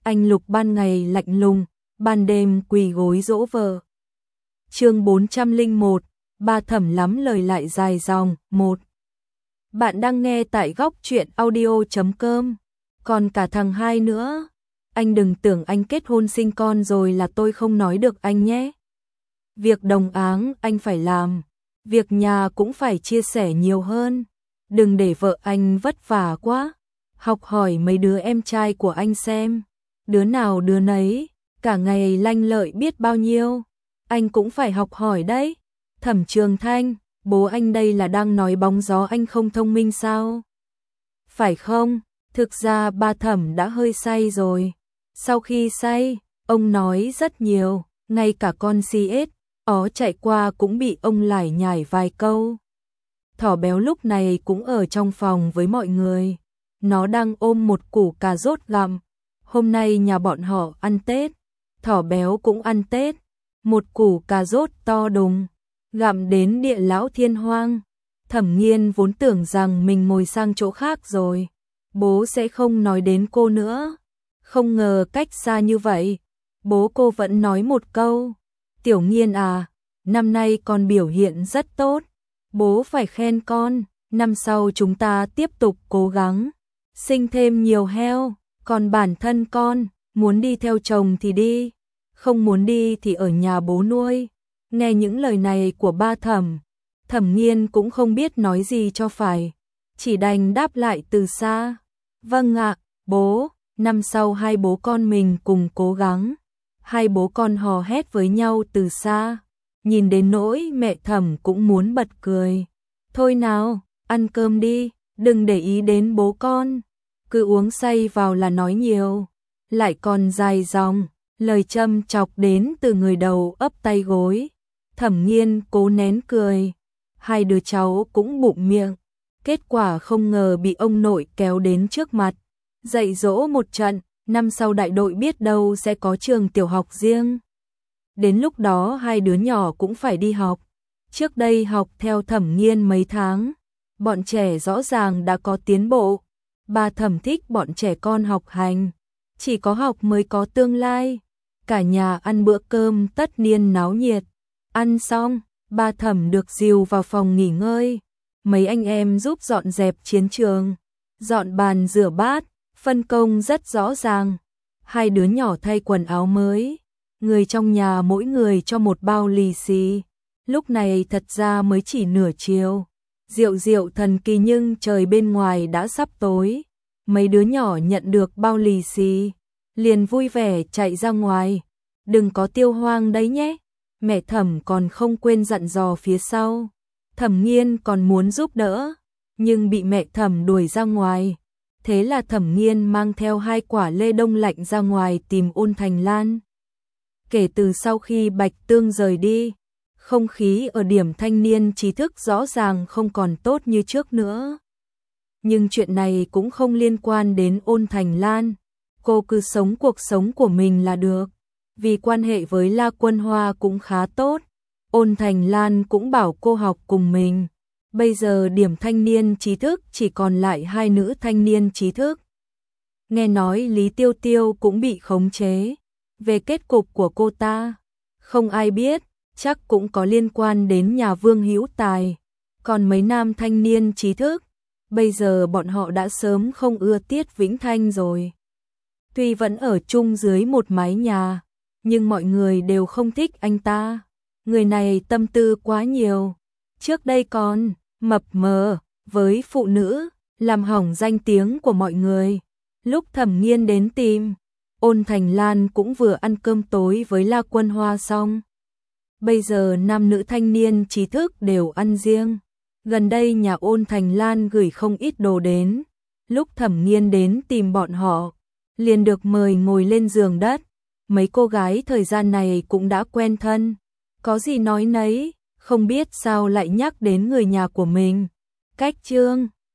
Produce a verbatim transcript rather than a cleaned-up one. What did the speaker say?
Anh Lục ban ngày lạnh lùng, ban đêm quỳ gối dỗ vợ. Chương bốn trăm lẻ một, ba thẩm lắm lời lại dài dòng. Một. Bạn đang nghe tại góc truyện audio chấm com. Còn cả thằng hai nữa, anh đừng tưởng anh kết hôn sinh con rồi là tôi không nói được anh nhé. Việc đồng áng anh phải làm, việc nhà cũng phải chia sẻ nhiều hơn. Đừng để vợ anh vất vả quá. Học hỏi mấy đứa em trai của anh xem, đứa nào đứa nấy, cả ngày lanh lợi biết bao nhiêu. Anh cũng phải học hỏi đấy. Thẩm Trường Thanh, bố anh đây là đang nói bóng gió anh không thông minh sao? Phải không? Thực ra ba Thẩm đã hơi say rồi. Sau khi say, ông nói rất nhiều, ngay cả con xê ét ó chạy qua cũng bị ông lải nhải vài câu. Thỏ béo lúc này cũng ở trong phòng với mọi người. Nó đang ôm một củ cà rốt gặm. Hôm nay nhà bọn họ ăn Tết, thỏ béo cũng ăn Tết. Một củ cà rốt to đùng, gặm đến địa lão thiên hoang. Thẩm Nghiên vốn tưởng rằng mình ngồi sang chỗ khác rồi, bố sẽ không nói đến cô nữa. Không ngờ cách xa như vậy, bố cô vẫn nói một câu: Tiểu Nghiên à, năm nay con biểu hiện rất tốt, bố phải khen con, năm sau chúng ta tiếp tục cố gắng, sinh thêm nhiều heo, còn bản thân con, muốn đi theo chồng thì đi, không muốn đi thì ở nhà bố nuôi. Nghe những lời này của ba Thẩm, Thẩm Nghiên cũng không biết nói gì cho phải, chỉ đành đáp lại từ xa: Vâng ạ, bố, năm sau hai bố con mình cùng cố gắng. Hai bố con hò hét với nhau từ xa, nhìn đến nỗi mẹ Thẩm cũng muốn bật cười. Thôi nào, ăn cơm đi, đừng để ý đến bố con, cứ uống say vào là nói nhiều, lại còn dài dòng, lời châm chọc đến từ người đầu ấp tay gối. Thẩm Nghiên cố nén cười, hai đứa cháu cũng bụng miệng, kết quả không ngờ bị ông nội kéo đến trước mặt, dạy dỗ một trận. Năm sau đại đội biết đâu sẽ có trường tiểu học riêng. Đến lúc đó hai đứa nhỏ cũng phải đi học. Trước đây học theo Thẩm Nghiên mấy tháng, bọn trẻ rõ ràng đã có tiến bộ. Ba Thẩm thích bọn trẻ con học hành, chỉ có học mới có tương lai. Cả nhà ăn bữa cơm tất niên náo nhiệt. Ăn xong, ba Thẩm được dìu vào phòng nghỉ ngơi. Mấy anh em giúp dọn dẹp chiến trường, dọn bàn rửa bát, phân công rất rõ ràng. Hai đứa nhỏ thay quần áo mới, người trong nhà mỗi người cho một bao lì xì. Lúc này thật ra mới chỉ nửa chiều, rượu rượu thần kỳ nhưng trời bên ngoài đã sắp tối. Mấy đứa nhỏ nhận được bao lì xì, liền vui vẻ chạy ra ngoài. Đừng có tiêu hoang đấy nhé. Mẹ Thẩm còn không quên dặn dò phía sau. Thẩm Nghiên còn muốn giúp đỡ, nhưng bị mẹ Thẩm đuổi ra ngoài. Thế là Thẩm Nghiên mang theo hai quả lê đông lạnh ra ngoài tìm Ôn Thành Lan. Kể từ sau khi Bạch Tương rời đi, không khí ở điểm thanh niên trí thức rõ ràng không còn tốt như trước nữa. Nhưng chuyện này cũng không liên quan đến Ôn Thành Lan, cô cứ sống cuộc sống của mình là được. Vì quan hệ với La Quân Hoa cũng khá tốt, Ôn Thành Lan cũng bảo cô học cùng mình. Bây giờ điểm thanh niên trí thức chỉ còn lại hai nữ thanh niên trí thức. Nghe nói Lý Tiêu Tiêu cũng bị khống chế. Về kết cục của cô ta, không ai biết, chắc cũng có liên quan đến nhà Vương Hữu Tài. Còn mấy nam thanh niên trí thức, bây giờ bọn họ đã sớm không ưa Tiết Vĩnh Thanh rồi. Tuy vẫn ở chung dưới một mái nhà, nhưng mọi người đều không thích anh ta. Người này tâm tư quá nhiều. Trước đây còn mập mờ với phụ nữ, làm hỏng danh tiếng của mọi người. Lúc Thẩm Nghiên đến tìm, Ôn Thành Lan cũng vừa ăn cơm tối với La Quân Hoa xong. Bây giờ nam nữ thanh niên trí thức đều ăn riêng. Gần đây nhà Ôn Thành Lan gửi không ít đồ đến. Lúc Thẩm Nghiên đến tìm bọn họ, liền được mời ngồi lên giường đất. Mấy cô gái thời gian này cũng đã quen thân, có gì nói nấy. Không biết sao lại nhắc đến người nhà của mình. Cách Trương,